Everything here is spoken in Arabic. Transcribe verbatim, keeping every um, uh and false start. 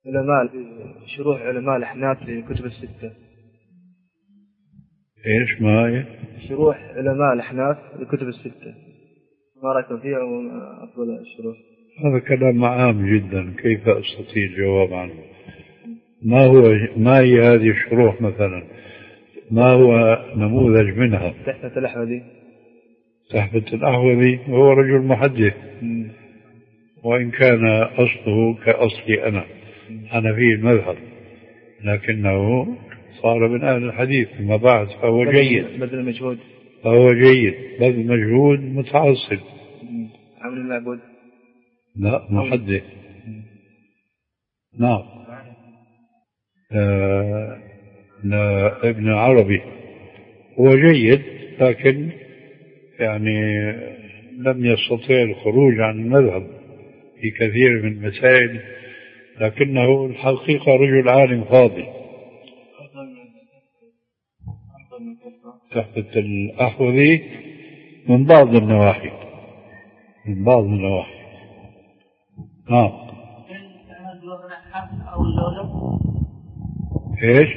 علماء شروح علماء الأحناف للكتب الستة. إيش ما هي؟ شروح علماء الأحناف للكتب الستة، ما رأيكم فيها وأفضل الشروح؟ هذا كلام عام جدا، كيف أستطيع الجواب عنه؟ ما هو ما هي هذه الشروح مثلا؟ ما هو نموذج منها؟ تحفة الأحوذي. تحفة الأحوذي هو رجل محدث، وإن كان أصله كأصلي أنا أنا في المذهب، لكنه صار من أهل الحديث فيما بعد، فهو جيد. بذل مجهود فهو جيد بذل مجهود متعصب. عمل المعبود. لا محدث. نعم. آه لا ابن عربي هو جيد، لكن يعني لم يستطيع الخروج عن المذهب في كثير من المسائل، لكنه الحقيقة رجل عالم فاضل. تحفة الأحوذي من بعض النواحي من بعض النواحي نعم. ايش؟